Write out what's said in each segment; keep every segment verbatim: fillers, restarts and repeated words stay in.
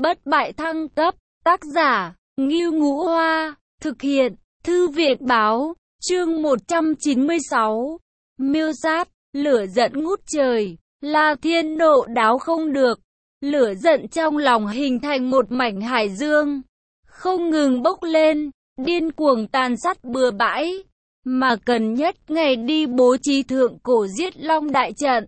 Bất bại thăng cấp, tác giả, Ngưu Ngũ Hoa, thực hiện, Thư viện Báo, chương một trăm chín mươi sáu. Miêu sát, lửa giận ngút trời, La Thiên nộ đáo không được, lửa giận trong lòng hình thành một mảnh hải dương, không ngừng bốc lên, điên cuồng tàn sát bừa bãi, mà cần nhất ngày đi bố trí thượng cổ giết long đại trận,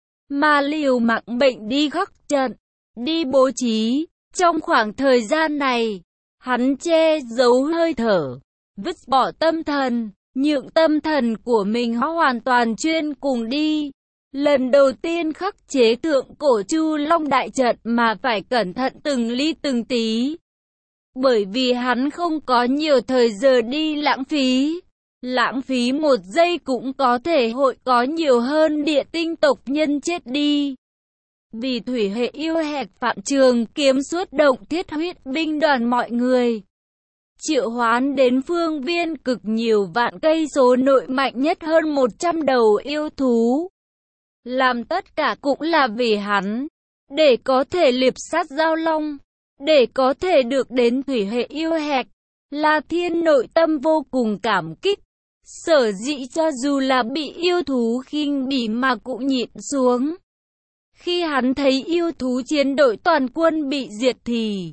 mà liều mạng bệnh đi khắc trận, đi bố trí. Trong khoảng thời gian này, hắn che giấu hơi thở, vứt bỏ tâm thần, nhượng tâm thần của mình hoàn toàn chuyên cùng đi. Lần đầu tiên khắc chế thượng cổ Chu Long đại trận mà phải cẩn thận từng ly từng tí. Bởi vì hắn không có nhiều thời giờ đi lãng phí. Lãng phí một giây cũng có thể hội có nhiều hơn địa tinh tộc nhân chết đi. Vì thủy hệ yêu hẹp Phạm Trường Kiếm xuất động thiết huyết binh đoàn mọi người, triệu hoán đến phương viên cực nhiều vạn cây số nội mạnh nhất hơn một trăm đầu yêu thú. Làm tất cả cũng là vì hắn, để có thể liệp sát giao long, để có thể được đến thủy hệ yêu hẹp. La Thiên nội tâm vô cùng cảm kích, sở dĩ cho dù là bị yêu thú khinh bỉ mà cũng nhịn xuống. Khi hắn thấy yêu thú chiến đội toàn quân bị diệt thì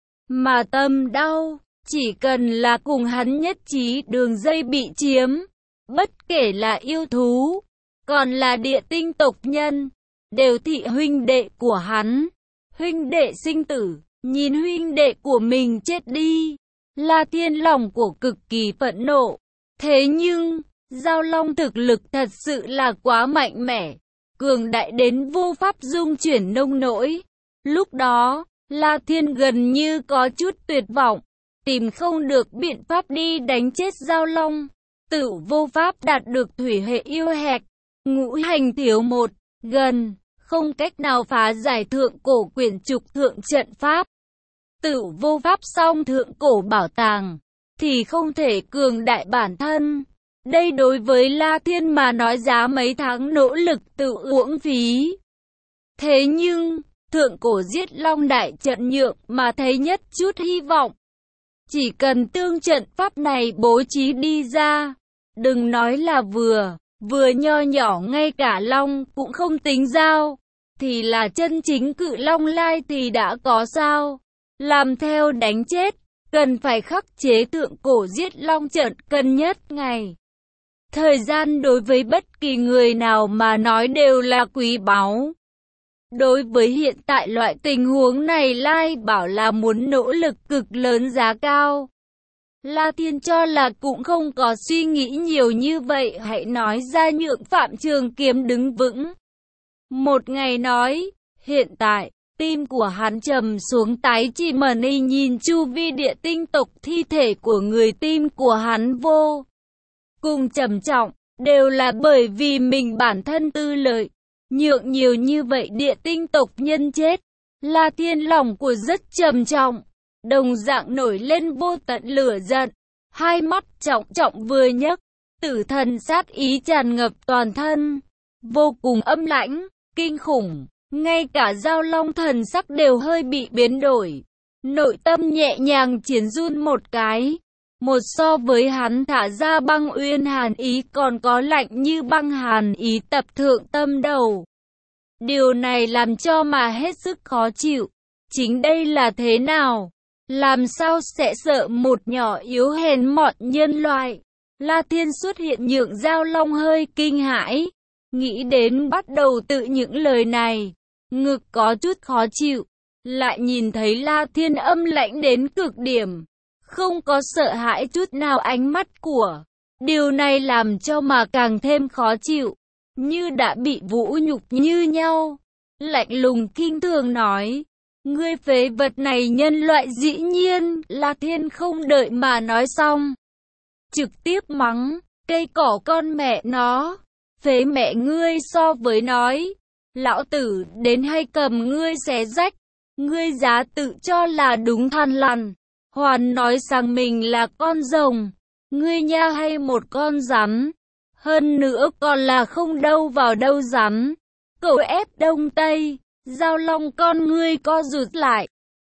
mà tâm đau, chỉ cần là cùng hắn nhất trí đường dây bị chiếm, bất kể là yêu thú, còn là địa tinh tộc nhân, đều thị huynh đệ của hắn. Huynh đệ sinh tử, nhìn huynh đệ của mình chết đi, La Thiên lòng của cực kỳ phẫn nộ. Thế nhưng, giao long thực lực thật sự là quá mạnh mẽ, cường đại đến vô pháp dung chuyển nông nỗi. Lúc đó, La Thiên gần như có chút tuyệt vọng, tìm không được biện pháp đi đánh chết giao long, tự vô pháp đạt được thủy hệ yêu hẹp, ngũ hành thiếu một, gần, không cách nào phá giải thượng cổ quyển trục thượng trận pháp. Tự vô pháp song thượng cổ bảo tàng, thì không thể cường đại bản thân. Đây đối với La Thiên mà nói giá mấy tháng nỗ lực tự uổng phí. Thế nhưng, thượng cổ giết long đại trận nhượng mà thấy nhất chút hy vọng. Chỉ cần tương trận pháp này bố trí đi ra, đừng nói là vừa, vừa nho nhỏ ngay cả long cũng không tính giao, thì là chân chính cự long lai thì đã có sao. Làm theo đánh chết, cần phải khắc chế thượng cổ giết long trận cần nhất ngày. Thời gian đối với bất kỳ người nào mà nói đều là quý báu. Đối với hiện tại loại tình huống này Lai bảo là muốn nỗ lực cực lớn giá cao. La Thiên cho là cũng không có suy nghĩ nhiều như vậy, hãy nói ra nhượng Phạm Trường Kiếm đứng vững. Một ngày nói, hiện tại, tim của hắn trầm xuống tái chỉ mẩn y nhìn chu vi địa tinh tộc thi thể của người, tim của hắn vô cùng trầm trọng, đều là bởi vì mình bản thân tư lợi, nhượng nhiều như vậy địa tinh tộc nhân chết. La Thiên lòng của rất trầm trọng, đồng dạng nổi lên vô tận lửa giận, hai mắt trọng trọng vừa nhấc, tử thần sát ý tràn ngập toàn thân, vô cùng âm lãnh, kinh khủng, ngay cả giao long thần sắc đều hơi bị biến đổi, nội tâm nhẹ nhàng chiến run một cái. Một so với hắn thả ra băng uyên hàn ý còn có lạnh như băng hàn ý tập thượng tâm đầu. Điều này làm cho mà hết sức khó chịu. Chính đây là thế nào? Làm sao sẽ sợ một nhỏ yếu hèn mọn nhân loại? La Thiên xuất hiện nhượng giao long hơi kinh hãi. Nghĩ đến bắt đầu tự những lời này, ngực có chút khó chịu. Lại nhìn thấy La Thiên âm lãnh đến cực điểm, không có sợ hãi chút nào ánh mắt của. Điều này làm cho mà càng thêm khó chịu, như đã bị vũ nhục như nhau. Lạnh lùng kinh thường nói, ngươi phế vật này nhân loại. Dĩ nhiên, La Thiên không đợi mà nói xong, trực tiếp mắng, cây cỏ con mẹ nó, phế mẹ ngươi so với nói, lão tử đến hay cầm ngươi xé rách, ngươi giá tự cho là đúng than lằn. Hoàn nói rằng mình là con rồng, ngươi nha hay một con rắn, hơn nữa còn là không đâu vào đâu rắn. Cậu ép Đông Tây, giao long con ngươi co rụt lại,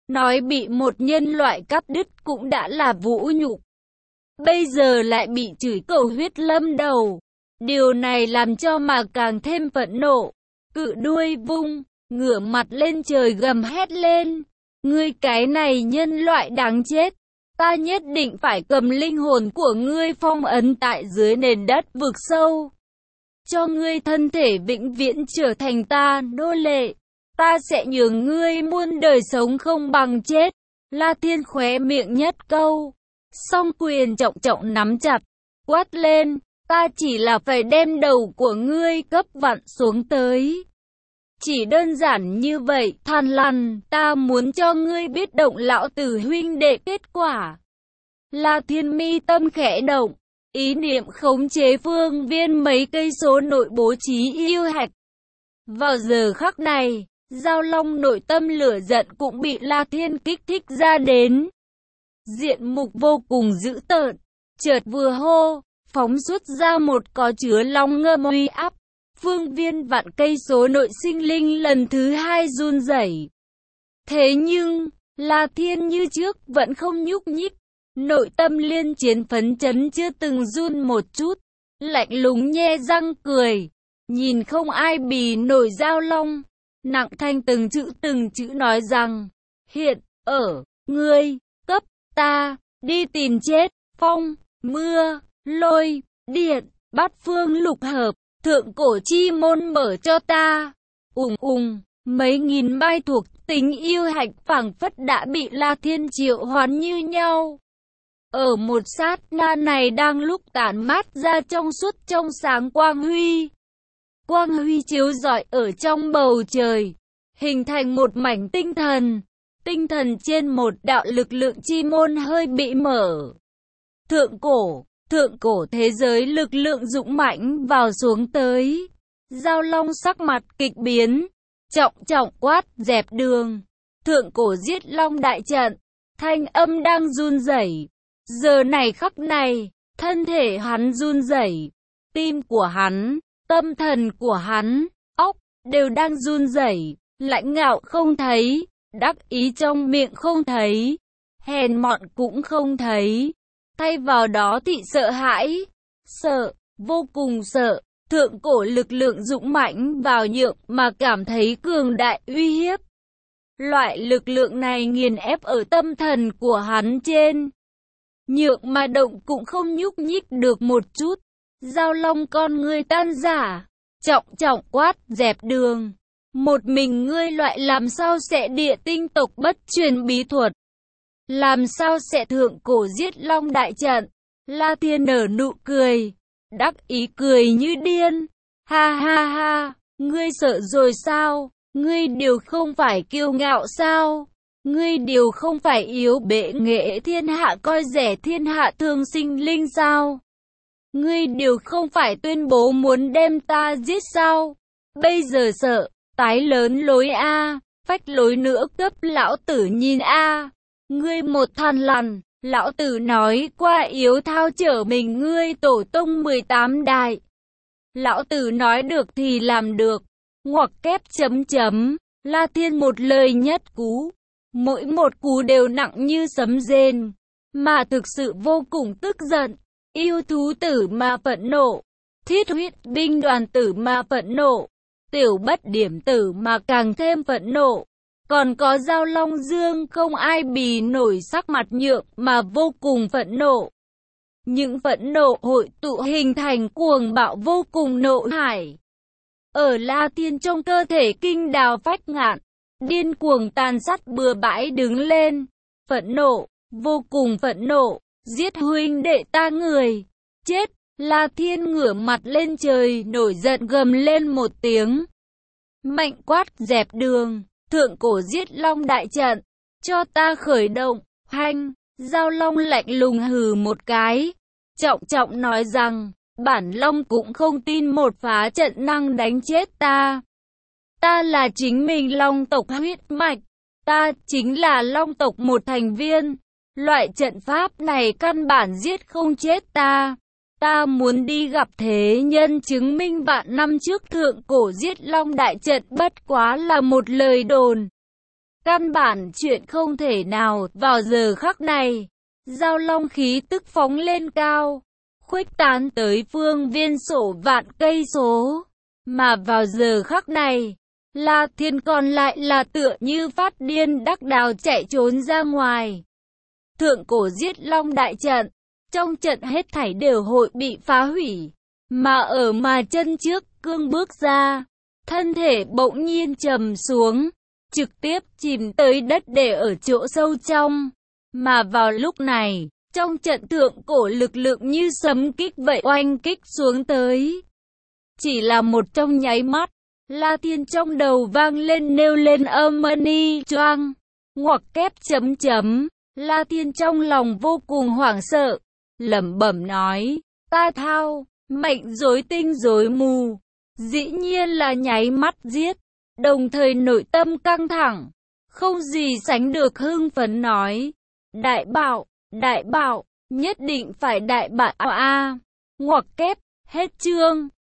Nói bị một nhân loại cắt đứt cũng đã là vũ nhục. Bây giờ lại bị chửi cầu huyết lâm đầu. Điều này làm cho mà càng thêm phẫn nộ. Cự đuôi vung, ngửa mặt lên trời gầm hét lên. Ngươi cái này nhân loại đáng chết. Ta nhất định phải cầm linh hồn của ngươi phong ấn tại dưới nền đất vực sâu. Cho ngươi thân thể vĩnh viễn trở thành ta nô lệ. Ta sẽ nhường ngươi muôn đời sống không bằng chết. La Thiên khóe miệng nhất câu. Song quyền trọng trọng nắm chặt. Quát lên. Ta chỉ là phải đem đầu của ngươi cấp vặn xuống tới. Chỉ đơn giản như vậy, Than Lằn, ta muốn cho ngươi biết động lão tử huynh đệ kết quả. La Thiên mi tâm khẽ động, ý niệm khống chế phương viên mấy cây số nội bố trí yêu hạch. Vào giờ khắc này, Giao Long nội tâm lửa giận cũng bị La Thiên kích thích ra đến. Diện mục vô cùng dữ tợn, chợt vừa hô, phóng xuất ra một có chứa long ngâm uy áp. Phương viên vạn cây số nội sinh linh lần thứ hai run rẩy. Thế nhưng, La Thiên như trước vẫn không nhúc nhích. Nội tâm liên chiến phấn chấn chưa từng run một chút. Lạnh lùng nhe răng cười. Nhìn không ai bì nổi Giao Long. Nặng thanh từng chữ từng chữ nói rằng. Hiện, ở, ngươi, cấp, ta, đi tìm chết, phong, mưa, lôi, điện, bát phương lục hợp. Thượng cổ chi môn mở cho ta. Ùng ùng, mấy nghìn mai thuộc tính yêu hạch phảng phất đã bị La Thiên triệu hoán như nhau. Ở một sát na này đang lúc tản mát ra trong suốt trong sáng quang huy. Quang huy chiếu rọi ở trong bầu trời, hình thành một mảnh tinh thần. Tinh thần trên một đạo lực lượng chi môn hơi bị mở. Thượng cổ. Thượng cổ thế giới lực lượng dũng mãnh vào xuống tới. Giao Long sắc mặt kịch biến. Trọng trọng quát dẹp đường. Thượng cổ giết long đại trận. Thanh âm đang run rẩy. Giờ này khắc này, thân thể hắn run rẩy. Tim của hắn, tâm thần của hắn, óc, đều đang run rẩy. Lãnh ngạo không thấy. Đắc ý trong miệng không thấy. Hèn mọn cũng không thấy. Thay vào đó thị sợ hãi, sợ, vô cùng sợ, thượng cổ lực lượng dũng mãnh vào nhượng mà cảm thấy cường đại uy hiếp. Loại lực lượng này nghiền ép ở tâm thần của hắn trên. Nhượng mà động cũng không nhúc nhích được một chút. Giao Long con ngươi tan rã, trọng trọng quát dẹp đường. Một mình ngươi loại làm sao sẽ địa tinh tộc bất truyền bí thuật. Làm sao sẽ thượng cổ giết long đại trận? La Thiên nở nụ cười, đắc ý cười như điên. Ha ha ha, ngươi sợ rồi sao? Ngươi điều không phải kiêu ngạo sao? Ngươi điều không phải yếu bệ nghệ thiên hạ coi rẻ thiên hạ thương sinh linh sao? Ngươi điều không phải tuyên bố muốn đem ta giết sao? Bây giờ sợ, tái lớn lối a, phách lối nữa cấp lão tử nhìn a. Ngươi một Than Lằn, lão tử nói qua yếu thao trở mình ngươi tổ tông mười tám đại. Lão tử nói được thì làm được, ngoặc kép chấm chấm, La Thiên một lời nhất cú. Mỗi một cú đều nặng như sấm rền, mà thực sự vô cùng tức giận. Yêu thú tử mà phẫn nộ, thiết huyết binh đoàn tử mà phẫn nộ, tiểu bất điểm tử mà càng thêm phẫn nộ. Còn có Giao Long Dương không ai bì nổi sắc mặt nhượng mà vô cùng phẫn nộ. Những phẫn nộ hội tụ hình thành cuồng bạo vô cùng nộ hải. Ở La Thiên trong cơ thể kinh đào phách ngạn, điên cuồng tàn sát bừa bãi đứng lên. Phẫn nộ, vô cùng phẫn nộ, giết huynh đệ ta người. Chết, La Thiên ngửa mặt lên trời nổi giận gầm lên một tiếng. Mạnh quát dẹp đường. Thượng cổ giết long đại trận, cho ta khởi động, hanh, Giao Long lạnh lùng hừ một cái, trọng trọng nói rằng, bản long cũng không tin một phá trận năng đánh chết ta. Ta là chính mình long tộc huyết mạch, ta chính là long tộc một thành viên, loại trận pháp này căn bản giết không chết ta. Ta muốn đi gặp thế nhân chứng minh vạn năm trước thượng cổ giết long đại trận bất quá là một lời đồn. Căn bản chuyện không thể nào. Vào giờ khắc này, Giao Long khí tức phóng lên cao, khuếch tán tới phương viên sổ vạn cây số. Mà vào giờ khắc này, La Thiên còn lại là tựa như phát điên đắc đào chạy trốn ra ngoài. Thượng cổ giết long đại trận, trong trận hết thảy đều hội bị phá hủy. Mà ở mà chân trước cương bước ra, thân thể bỗng nhiên trầm xuống, trực tiếp chìm tới đất để ở chỗ sâu trong. Mà vào lúc này, trong trận thượng cổ lực lượng như sấm kích vậy oanh kích xuống tới. Chỉ là một trong nháy mắt, La Thiên trong đầu vang lên nêu lên âm ni choang, ngoặc kép chấm chấm. La Thiên trong lòng vô cùng hoảng sợ, lẩm bẩm nói, ta thao, mệnh rối tinh rối mù, dĩ nhiên là nháy mắt giết, đồng thời nội tâm căng thẳng, không gì sánh được hưng phấn nói, đại bảo, đại bảo, nhất định phải đại bảo a, ngoặc kép, hết chương.